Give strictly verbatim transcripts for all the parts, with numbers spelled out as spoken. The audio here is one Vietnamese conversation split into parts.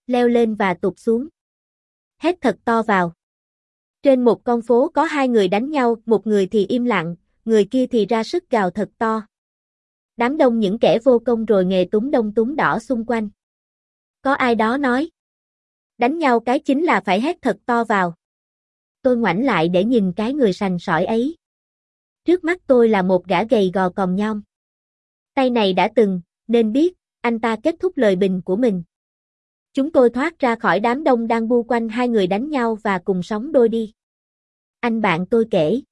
leo lên và tụt xuống. Hét thật to vào. Trên một con phố có hai người đánh nhau, một người thì im lặng, người kia thì ra sức gào thật to. Đám đông những kẻ vô công rồi nghề túng đông túng đỏ xung quanh. Có ai đó nói. Đánh nhau cái chính là phải hét thật to vào. Tôi ngoảnh lại để nhìn cái người sành sỏi ấy. Trước mắt tôi là một gã gầy gò còm nhom. Tay này đã từng, nên biết, anh ta kết thúc lời bình của mình. Chúng tôi thoát ra khỏi đám đông đang bu quanh hai người đánh nhau và cùng sống đôi đi. Anh bạn tôi kể.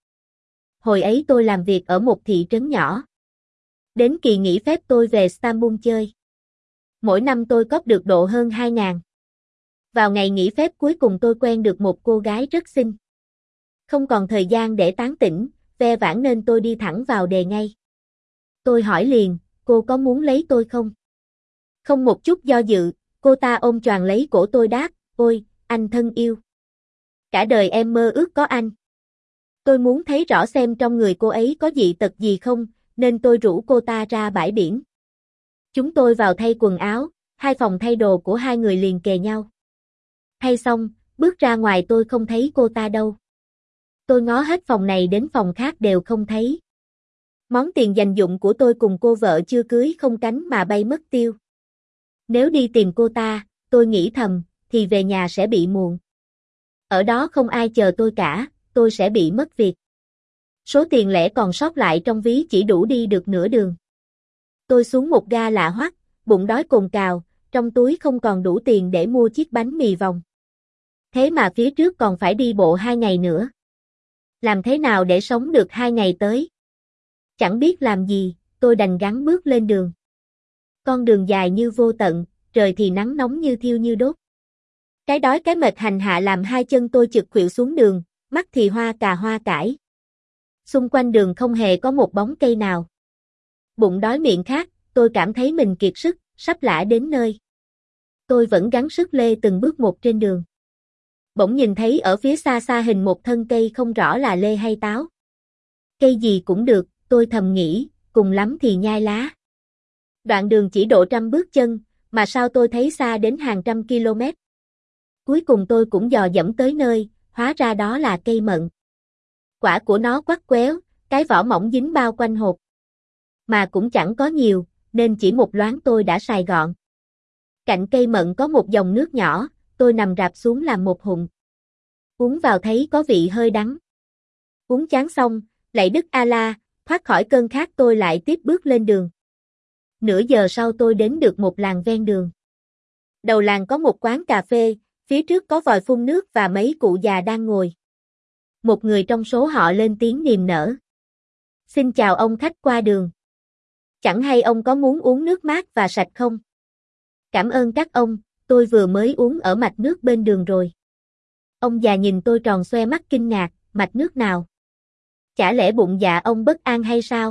Hồi ấy tôi làm việc ở một thị trấn nhỏ. Đến kỳ nghỉ phép tôi về Istanbul chơi. Mỗi năm tôi cóp được độ hơn hai ngàn. Vào ngày nghỉ phép cuối cùng tôi quen được một cô gái rất xinh. Không còn thời gian để tán tỉnh, ve vãn nên tôi đi thẳng vào đề ngay. Tôi hỏi liền, cô có muốn lấy tôi không? Không một chút do dự, cô ta ôm choàng lấy cổ tôi đáp, ôi, anh thân yêu. Cả đời em mơ ước có anh. Tôi muốn thấy rõ xem trong người cô ấy có dị tật gì không, nên tôi rủ cô ta ra bãi biển. Chúng tôi vào thay quần áo, hai phòng thay đồ của hai người liền kề nhau. Thay xong, bước ra ngoài tôi không thấy cô ta đâu. Tôi ngó hết phòng này đến phòng khác đều không thấy. Món tiền dành dụm của tôi cùng cô vợ chưa cưới không cánh mà bay mất tiêu. Nếu đi tìm cô ta, tôi nghĩ thầm, thì về nhà sẽ bị muộn. Ở đó không ai chờ tôi cả, tôi sẽ bị mất việc. Số tiền lẻ còn sót lại trong ví chỉ đủ đi được nửa đường. Tôi xuống một ga lạ hoắc, bụng đói cồn cào, trong túi không còn đủ tiền để mua chiếc bánh mì vòng. Thế mà phía trước còn phải đi bộ hai ngày nữa. Làm thế nào để sống được hai ngày tới? Chẳng biết làm gì, tôi đành gắng bước lên đường. Con đường dài như vô tận, trời thì nắng nóng như thiêu như đốt. Cái đói cái mệt hành hạ làm hai chân tôi chực khuỵu xuống đường, mắt thì hoa cà hoa cải. Xung quanh đường không hề có một bóng cây nào. Bụng đói miệng khát, tôi cảm thấy mình kiệt sức, sắp lả đến nơi. Tôi vẫn gắng sức lê từng bước một trên đường. Bỗng nhìn thấy ở phía xa xa hình một thân cây không rõ là lê hay táo. Cây gì cũng được, tôi thầm nghĩ, cùng lắm thì nhai lá. Đoạn đường chỉ độ trăm bước chân, mà sao tôi thấy xa đến hàng trăm km. Cuối cùng tôi cũng dò dẫm tới nơi, hóa ra đó là cây mận. Quả của nó quắt quéo, cái vỏ mỏng dính bao quanh hột. Mà cũng chẳng có nhiều, nên chỉ một loáng tôi đã xài gọn. Cạnh cây mận có một dòng nước nhỏ, tôi nằm rạp xuống làm một hụm. Uống vào thấy có vị hơi đắng. Uống chán xong, lạy Đức A-la, thoát khỏi cơn khát tôi lại tiếp bước lên đường. Nửa giờ sau tôi đến được một làng ven đường. Đầu làng có một quán cà phê, phía trước có vòi phun nước và mấy cụ già đang ngồi. Một người trong số họ lên tiếng niềm nở. Xin chào ông khách qua đường. Chẳng hay ông có muốn uống nước mát và sạch không? Cảm ơn các ông, tôi vừa mới uống ở mạch nước bên đường rồi. Ông già nhìn tôi tròn xoe mắt kinh ngạc, mạch nước nào? Chả lẽ bụng dạ ông bất an hay sao?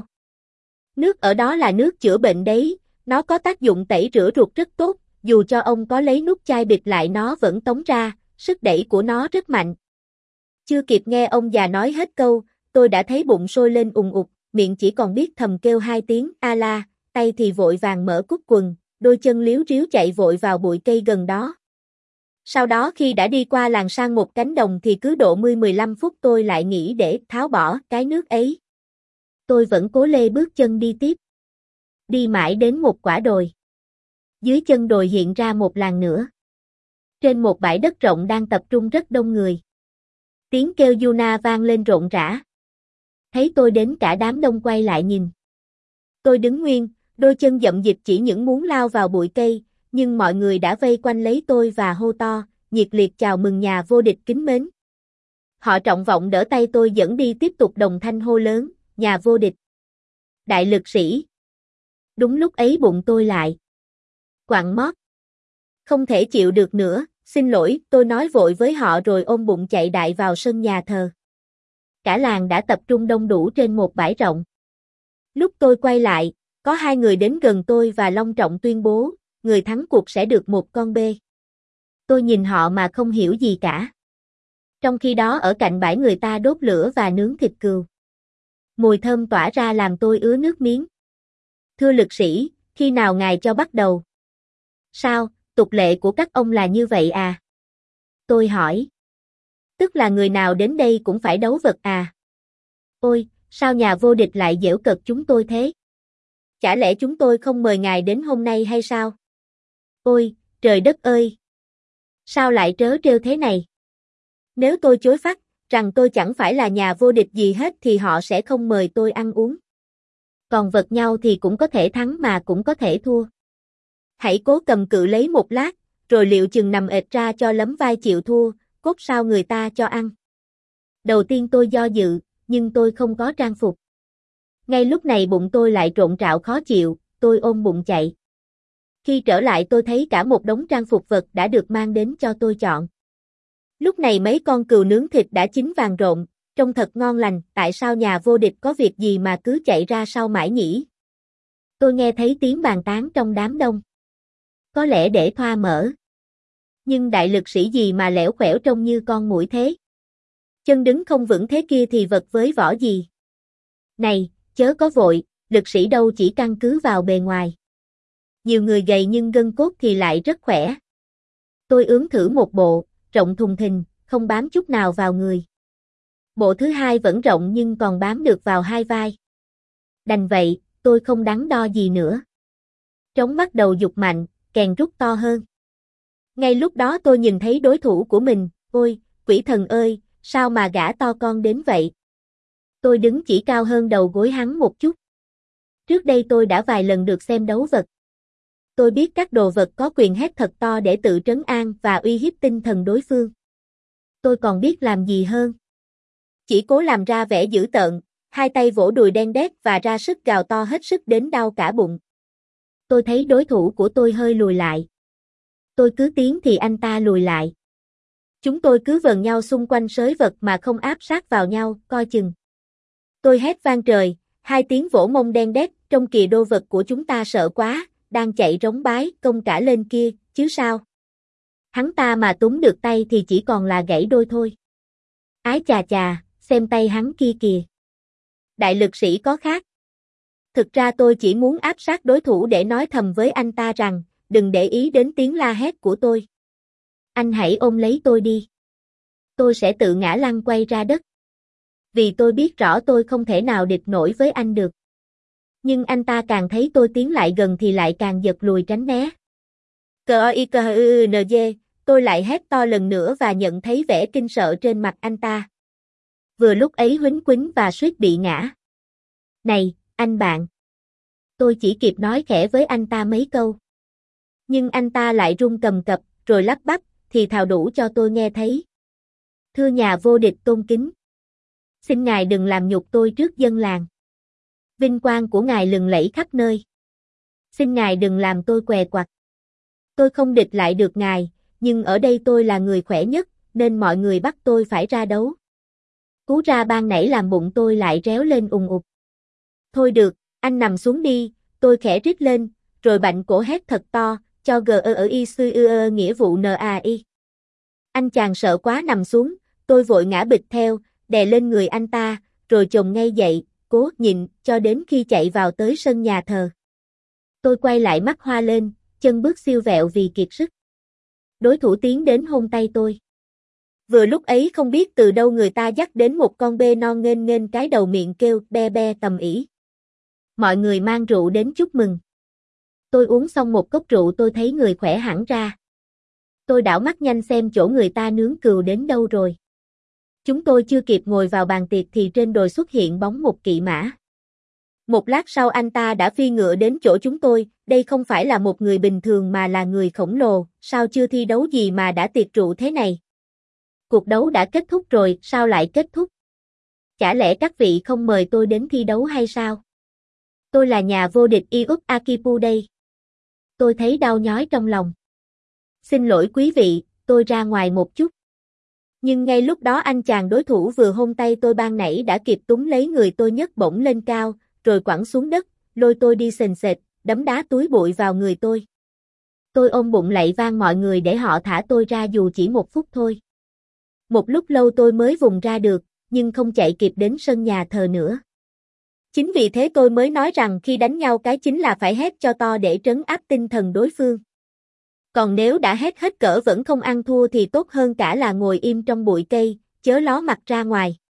Nước ở đó là nước chữa bệnh đấy, nó có tác dụng tẩy rửa ruột rất tốt, dù cho ông có lấy nút chai bịt lại nó vẫn tống ra, sức đẩy của nó rất mạnh. Chưa kịp nghe ông già nói hết câu, tôi đã thấy bụng sôi lên ùng ục, miệng chỉ còn biết thầm kêu hai tiếng A-la, tay thì vội vàng mở cúc quần, đôi chân líu ríu chạy vội vào bụi cây gần đó. Sau đó khi đã đi qua làng sang một cánh đồng thì cứ độ mười mười lăm phút tôi lại nghĩ để tháo bỏ cái nước ấy. Tôi vẫn cố lê bước chân đi tiếp. Đi mãi đến một quả đồi. Dưới chân đồi hiện ra một làng nữa. Trên một bãi đất rộng đang tập trung rất đông người. Tiếng kêu Yuna vang lên rộn rã. Thấy tôi đến cả đám đông quay lại nhìn. Tôi đứng nguyên, đôi chân dậm dịch chỉ những muốn lao vào bụi cây, nhưng mọi người đã vây quanh lấy tôi và hô to, nhiệt liệt chào mừng nhà vô địch kính mến. Họ trọng vọng đỡ tay tôi dẫn đi tiếp tục đồng thanh hô lớn, nhà vô địch. Đại lực sĩ. Đúng lúc ấy bụng tôi lại quặn mót. Không thể chịu được nữa, xin lỗi, tôi nói vội với họ rồi ôm bụng chạy đại vào sân nhà thờ. Cả làng đã tập trung đông đủ trên một bãi rộng. Lúc tôi quay lại, có hai người đến gần tôi và long trọng tuyên bố, người thắng cuộc sẽ được một con bê. Tôi nhìn họ mà không hiểu gì cả. Trong khi đó ở cạnh bãi người ta đốt lửa và nướng thịt cừu. Mùi thơm tỏa ra làm tôi ứa nước miếng. Thưa lực sĩ, khi nào ngài cho bắt đầu? Sao, tục lệ của các ông là như vậy à? Tôi hỏi. Tức là người nào đến đây cũng phải đấu vật à? Ôi, sao nhà vô địch lại giễu cợt chúng tôi thế? Chả lẽ chúng tôi không mời ngài đến hôm nay hay sao? Ôi, trời đất ơi! Sao lại trớ trêu thế này? Nếu tôi chối phát, rằng tôi chẳng phải là nhà vô địch gì hết thì họ sẽ không mời tôi ăn uống. Còn vật nhau thì cũng có thể thắng mà cũng có thể thua. Hãy cố cầm cự lấy một lát, rồi liệu chừng nằm ệt ra cho lấm vai chịu thua, cốt sao người ta cho ăn. Đầu tiên tôi do dự, nhưng tôi không có trang phục. Ngay lúc này bụng tôi lại trộn rạo khó chịu, tôi ôm bụng chạy. Khi trở lại tôi thấy cả một đống trang phục vật đã được mang đến cho tôi chọn. Lúc này mấy con cừu nướng thịt đã chín vàng rộn, trông thật ngon lành, tại sao nhà vô địch có việc gì mà cứ chạy ra sau mãi nhỉ? Tôi nghe thấy tiếng bàn tán trong đám đông. Có lẽ để thoa mỡ. Nhưng đại lực sĩ gì mà lẻo khẻo trông như con muỗi thế? Chân đứng không vững thế kia thì vật với vỏ gì? Này, chớ có vội, lực sĩ đâu chỉ căn cứ vào bề ngoài. Nhiều người gầy nhưng gân cốt thì lại rất khỏe. Tôi ướm thử một bộ, rộng thùng thình, không bám chút nào vào người. Bộ thứ hai vẫn rộng nhưng còn bám được vào hai vai. Đành vậy, tôi không đắn đo gì nữa. Trống bắt đầu giục mạnh, kèn rút to hơn. Ngay lúc đó tôi nhìn thấy đối thủ của mình, ôi, quỷ thần ơi, sao mà gã to con đến vậy? Tôi đứng chỉ cao hơn đầu gối hắn một chút. Trước đây tôi đã vài lần được xem đấu vật. Tôi biết các đồ vật có quyền hét thật to để tự trấn an và uy hiếp tinh thần đối phương. Tôi còn biết làm gì hơn. Chỉ cố làm ra vẻ dữ tợn, hai tay vỗ đùi đen đét và ra sức gào to hết sức đến đau cả bụng. Tôi thấy đối thủ của tôi hơi lùi lại. Tôi cứ tiến thì anh ta lùi lại. Chúng tôi cứ vờn nhau xung quanh sới vật mà không áp sát vào nhau, coi chừng. Tôi hét vang trời, hai tiếng vỗ mông đen đét, trong kìa đô vật của chúng ta sợ quá, đang chạy rống bái, công cả lên kia, chứ sao? Hắn ta mà túm được tay thì chỉ còn là gãy đôi thôi. Ái chà chà, xem tay hắn kia kìa. Đại lực sĩ có khác. Thực ra tôi chỉ muốn áp sát đối thủ để nói thầm với anh ta rằng, đừng để ý đến tiếng la hét của tôi. Anh hãy ôm lấy tôi đi. Tôi sẽ tự ngã lăn quay ra đất. Vì tôi biết rõ tôi không thể nào địch nổi với anh được. Nhưng anh ta càng thấy tôi tiến lại gần thì lại càng giật lùi tránh né. K-O-I-K-H-U-N-G, tôi lại hét to lần nữa và nhận thấy vẻ kinh sợ trên mặt anh ta. Vừa lúc ấy Huýnh Quýnh và suýt bị ngã. Này, anh bạn. Tôi chỉ kịp nói khẽ với anh ta mấy câu. Nhưng anh ta lại run cầm cập, rồi lắp bắp, thì thào đủ cho tôi nghe thấy. Thưa nhà vô địch tôn kính. Xin ngài đừng làm nhục tôi trước dân làng. Vinh quang của ngài lừng lẫy khắp nơi. Xin ngài đừng làm tôi què quặt. Tôi không địch lại được ngài, nhưng ở đây tôi là người khỏe nhất, nên mọi người bắt tôi phải ra đấu. Cú ra ban nãy làm bụng tôi lại réo lên ùng ục. Thôi được, anh nằm xuống đi, tôi khẽ rít lên, rồi bạnh cổ hét thật to, cho g ơ ở y sư ơ nghĩa vụ n a i. Anh chàng sợ quá nằm xuống, tôi vội ngã bịch theo, đè lên người anh ta, rồi chồm ngay dậy, cố nhịn, cho đến khi chạy vào tới sân nhà thờ. Tôi quay lại mắt hoa lên, chân bước siêu vẹo vì kiệt sức. Đối thủ tiến đến hôn tay tôi. Vừa lúc ấy không biết từ đâu người ta dắt đến một con bê non nghênh nghênh cái đầu miệng kêu be be tầm ĩ. Mọi người mang rượu đến chúc mừng. Tôi uống xong một cốc rượu tôi thấy người khỏe hẳn ra. Tôi đảo mắt nhanh xem chỗ người ta nướng cừu đến đâu rồi. Chúng tôi chưa kịp ngồi vào bàn tiệc thì trên đồi xuất hiện bóng một kỵ mã. Một lát sau anh ta đã phi ngựa đến chỗ chúng tôi, đây không phải là một người bình thường mà là người khổng lồ, sao chưa thi đấu gì mà đã tiệc rượu thế này? Cuộc đấu đã kết thúc rồi, sao lại kết thúc? Chả lẽ các vị không mời tôi đến thi đấu hay sao? Tôi là nhà vô địch Iup Akipu đây. Tôi thấy đau nhói trong lòng. Xin lỗi quý vị, tôi ra ngoài một chút. Nhưng ngay lúc đó anh chàng đối thủ vừa hôn tay tôi ban nãy đã kịp túm lấy người tôi nhấc bổng lên cao, rồi quẳng xuống đất, lôi tôi đi sền sệt, đấm đá túi bụi vào người tôi. Tôi ôm bụng lạy van mọi người để họ thả tôi ra dù chỉ một phút thôi. Một lúc lâu tôi mới vùng ra được, nhưng không chạy kịp đến sân nhà thờ nữa. Chính vì thế tôi mới nói rằng khi đánh nhau cái chính là phải hét cho to để trấn áp tinh thần đối phương. Còn nếu đã hết hết cỡ vẫn không ăn thua thì tốt hơn cả là ngồi im trong bụi cây, chớ ló mặt ra ngoài.